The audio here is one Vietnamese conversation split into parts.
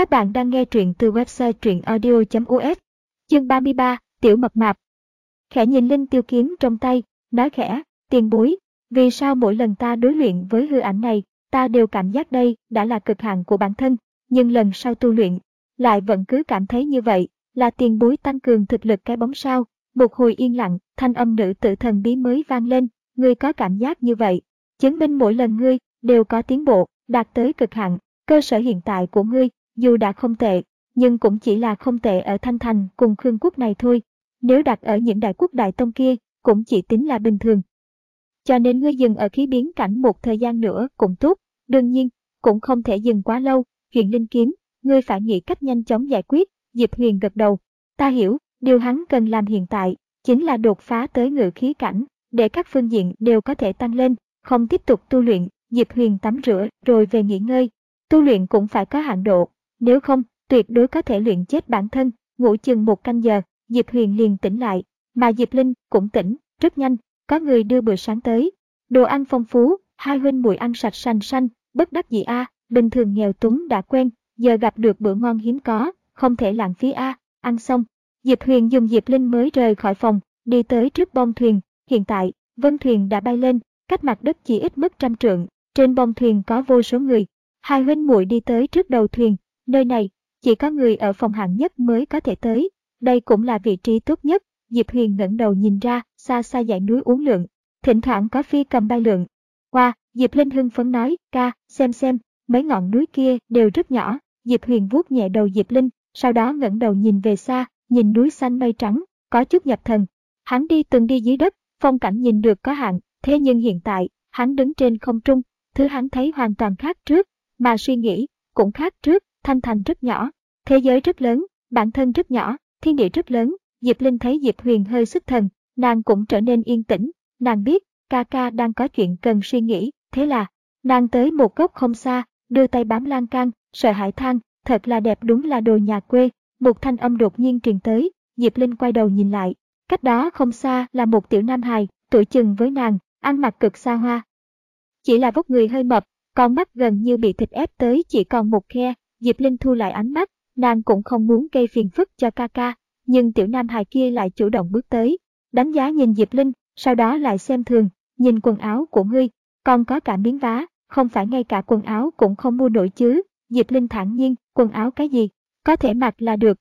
Các bạn đang nghe truyện từ website truyệnaudio.us. Chương 33, Tiểu Mập Mạp. Khẽ nhìn Linh Tiêu kiếm trong tay, nói khẽ, tiền bối, vì sao mỗi lần ta đối luyện với hư ảnh này, ta đều cảm giác đây đã là cực hạn của bản thân, nhưng lần sau tu luyện, lại vẫn cứ cảm thấy như vậy, là tiền bối tăng cường thực lực cái bóng sao. Một hồi yên lặng, thanh âm nữ tử thần bí mới vang lên, ngươi có cảm giác như vậy, chứng minh mỗi lần ngươi đều có tiến bộ, đạt tới cực hạn. Cơ sở hiện tại của ngươi dù đã không tệ, nhưng cũng chỉ là không tệ ở Thanh Thành cùng Khương Quốc này thôi. Nếu đặt ở những đại quốc đại tông kia, cũng chỉ tính là bình thường. Cho nên ngươi dừng ở khí biến cảnh một thời gian nữa cũng tốt, đương nhiên, cũng không thể dừng quá lâu. Chuyện linh kiếm, ngươi phải nghĩ cách nhanh chóng giải quyết. Diệp Huyền gật đầu, ta hiểu, điều hắn cần làm hiện tại chính là đột phá tới ngự khí cảnh, để các phương diện đều có thể tăng lên, không tiếp tục tu luyện. Diệp Huyền tắm rửa rồi về nghỉ ngơi. Tu luyện cũng phải có hạn độ, nếu không, tuyệt đối có thể luyện chết bản thân. Ngủ chừng 1 canh giờ, Diệp Huyền liền tỉnh lại, mà Diệp Linh cũng tỉnh, rất nhanh, có người đưa bữa sáng tới. Đồ ăn phong phú, hai huynh muội ăn sạch sành xanh, bất đắc dĩ a, bình thường nghèo túng đã quen, giờ gặp được bữa ngon hiếm có, không thể lãng phí a. Ăn xong, Diệp Huyền dùng Diệp Linh mới rời khỏi phòng, đi tới trước bông thuyền. Hiện tại, vân thuyền đã bay lên, cách mặt đất chỉ ít mất 100 trượng, trên bông thuyền có vô số người. Hai huynh muội đi tới trước đầu thuyền, nơi này chỉ có người ở phòng hạng nhất mới có thể tới, đây cũng là vị trí tốt nhất. Diệp Huyền ngẩng đầu nhìn ra, xa xa dãy núi uốn lượn, thỉnh thoảng có phi cầm bay lượn. Wow, Diệp Linh hưng phấn nói, ca, xem, mấy ngọn núi kia đều rất nhỏ. Diệp Huyền vuốt nhẹ đầu Diệp Linh, sau đó ngẩng đầu nhìn về xa, nhìn núi xanh mây trắng, có chút nhập thần. Hắn từng đi dưới đất, phong cảnh nhìn được có hạn, thế nhưng hiện tại, hắn đứng trên không trung, thứ hắn thấy hoàn toàn khác trước, mà suy nghĩ cũng khác trước. Thanh Thành rất nhỏ, thế giới rất lớn, bản thân rất nhỏ, thiên địa rất lớn. Diệp Linh thấy Diệp Huyền hơi xuất thần, nàng cũng trở nên yên tĩnh. Nàng biết ca ca đang có chuyện cần suy nghĩ, thế là nàng tới một góc không xa, đưa tay bám lan can, sợ hãi than, thật là đẹp, đúng là đồ nhà quê. Một thanh âm đột nhiên truyền tới, Diệp Linh quay đầu nhìn lại, cách đó không xa là một tiểu nam hài, tuổi chừng với nàng, ăn mặc cực xa hoa, chỉ là vóc người hơi mập, con mắt gần như bị thịt ép tới chỉ còn một khe. Diệp Linh thu lại ánh mắt, nàng cũng không muốn gây phiền phức cho ca ca, nhưng tiểu nam hài kia lại chủ động bước tới, đánh giá nhìn Diệp Linh, sau đó lại xem thường, nhìn quần áo của ngươi, còn có cả miếng vá, không phải ngay cả quần áo cũng không mua nổi chứ. Diệp Linh thản nhiên, quần áo cái gì, có thể mặc là được.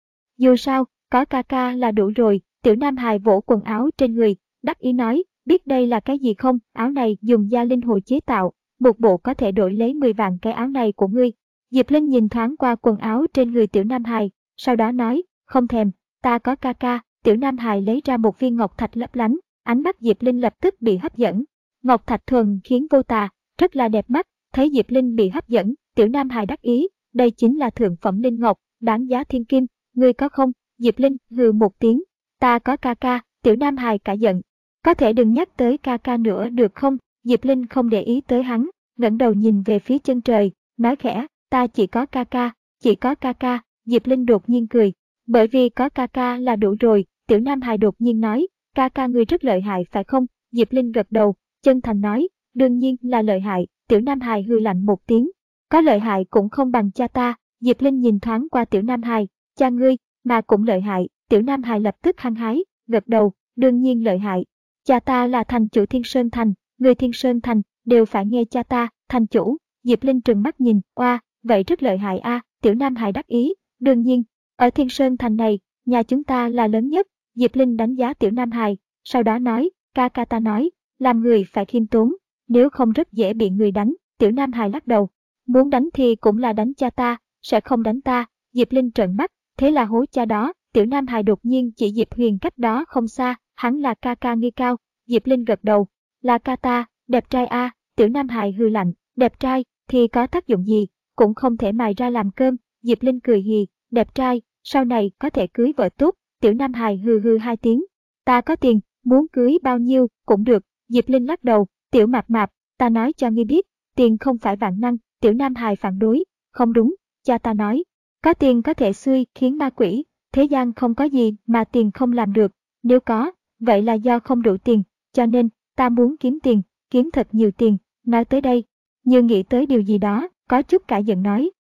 Dù sao, có ca ca là đủ rồi. Tiểu nam hài vỗ quần áo trên người, đắc ý nói, biết đây là cái gì không, áo này dùng da linh hồ chế tạo, một bộ có thể đổi lấy 10 vạn cái áo này của ngươi. Diệp Linh nhìn thoáng qua quần áo trên người tiểu nam hài, sau đó nói, không thèm, ta có ca ca. Tiểu nam hài lấy ra một viên ngọc thạch lấp lánh, ánh mắt Diệp Linh lập tức bị hấp dẫn. Ngọc thạch thuần khiến vô tà, rất là đẹp mắt. Thấy Diệp Linh bị hấp dẫn, tiểu nam hài đắc ý, đây chính là thượng phẩm linh ngọc, đáng giá thiên kim, ngươi có không? Diệp Linh hừ một tiếng, ta có ca ca. Tiểu nam hài cả giận, có thể đừng nhắc tới ca ca nữa được không? Diệp Linh không để ý tới hắn, ngẩng đầu nhìn về phía chân trời, nói khẽ, ta chỉ có ca ca, chỉ có ca ca. Diệp Linh đột nhiên cười, bởi vì có ca ca là đủ rồi. Tiểu nam hài đột nhiên nói, ca ca ngươi rất lợi hại phải không? Diệp Linh gật đầu, chân thành nói, đương nhiên là lợi hại. Tiểu nam hài hừ lạnh một tiếng, có lợi hại cũng không bằng cha ta. Diệp Linh nhìn thoáng qua tiểu nam hài, cha ngươi mà cũng lợi hại. Tiểu nam hài lập tức hăng hái, gật đầu, đương nhiên lợi hại. Cha ta là thành chủ Thiên Sơn Thành, người Thiên Sơn Thành đều phải nghe cha ta. Thành chủ. Diệp Linh trừng mắt nhìn, oa, vậy rất lợi hại a. Tiểu nam hài đắc ý, đương nhiên, ở Thiên Sơn Thành này, nhà chúng ta là lớn nhất. Diệp Linh đánh giá tiểu nam hài, sau đó nói, ca ca ta nói, làm người phải khiêm tốn, nếu không rất dễ bị người đánh. Tiểu nam hài lắc đầu, muốn đánh thì cũng là đánh cha ta, sẽ không đánh ta. Diệp Linh trợn mắt, thế là hố cha đó. Tiểu nam hài đột nhiên chỉ Diệp Huyền cách đó không xa, hắn là ca ca ngươi cao. Diệp Linh gật đầu, là ca ta, đẹp trai a. Tiểu nam hài hừ lạnh, đẹp trai thì có tác dụng gì, cũng không thể mài ra làm cơm. Diệp Linh cười hì, đẹp trai, sau này có thể cưới vợ tốt. Tiểu nam hài hừ hừ 2 tiếng, ta có tiền, muốn cưới bao nhiêu cũng được. Diệp Linh lắc đầu, tiểu mạp mạp, ta nói cho ngươi biết, tiền không phải vạn năng. Tiểu nam hài phản đối, không đúng, cha ta nói, có tiền có thể xui khiến ma quỷ, thế gian không có gì mà tiền không làm được, nếu có, vậy là do không đủ tiền, cho nên, ta muốn kiếm tiền, kiếm thật nhiều tiền. Nói tới đây, như nghĩ tới điều gì đó, có chút cả giận nói,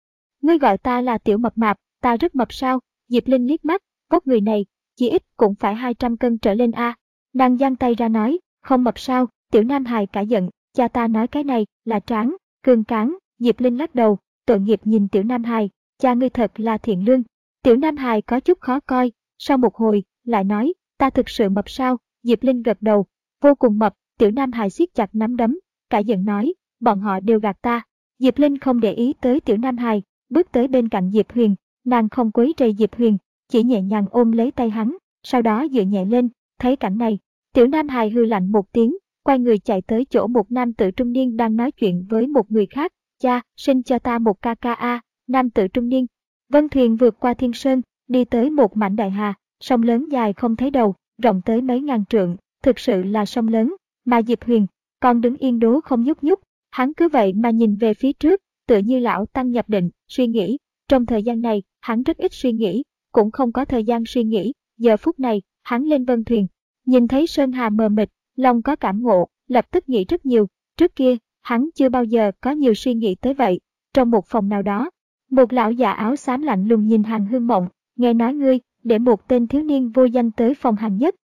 Ngươi gọi ta là tiểu mập mạp, ta rất mập sao? Diệp Linh liếc mắt, vóc người này, chỉ ít cũng phải 200 cân trở lên a. Nàng giang tay ra nói, không mập sao? Tiểu Nam Hài cả giận, cha ta nói cái này là tráng, cương cán. Diệp Linh lắc đầu, tội nghiệp nhìn Tiểu Nam Hài, cha ngươi thật là thiện lương. Tiểu Nam Hài có chút khó coi, sau một hồi, lại nói, ta thực sự mập sao? Diệp Linh gật đầu, vô cùng mập. Tiểu Nam Hài siết chặt nắm đấm, cả giận nói, bọn họ đều gạt ta. Diệp Linh không để ý tới Tiểu Nam Hài, bước tới bên cạnh Diệp Huyền, nàng không quấy rầy Diệp Huyền, chỉ nhẹ nhàng ôm lấy tay hắn, sau đó dựa nhẹ lên. Thấy cảnh này, Tiểu Nam Hài hừ lạnh một tiếng, quay người chạy tới chỗ một nam tử trung niên đang nói chuyện với một người khác. Cha, sinh cho ta một ca ca a. Nam tử trung niên. Vân thuyền vượt qua thiên sơn, đi tới một mảnh đại hà, sông lớn dài không thấy đầu, rộng tới mấy ngàn trượng, thực sự là sông lớn, mà Diệp Huyền còn đứng yên đố không nhúc nhúc. Hắn cứ vậy mà nhìn về phía trước, tựa như lão tăng nhập định, suy nghĩ. Trong thời gian này, hắn rất ít suy nghĩ, cũng không có thời gian suy nghĩ. Giờ phút này, hắn lên vân thuyền, nhìn thấy sơn hà mờ mịt, lòng có cảm ngộ, lập tức nghĩ rất nhiều. Trước kia, hắn chưa bao giờ có nhiều suy nghĩ tới vậy. Trong một phòng nào đó, một lão già áo xám lạnh lùng nhìn Hàn Hương Mộng, nghe nói ngươi để một tên thiếu niên vô danh tới phòng Hàn Nhất,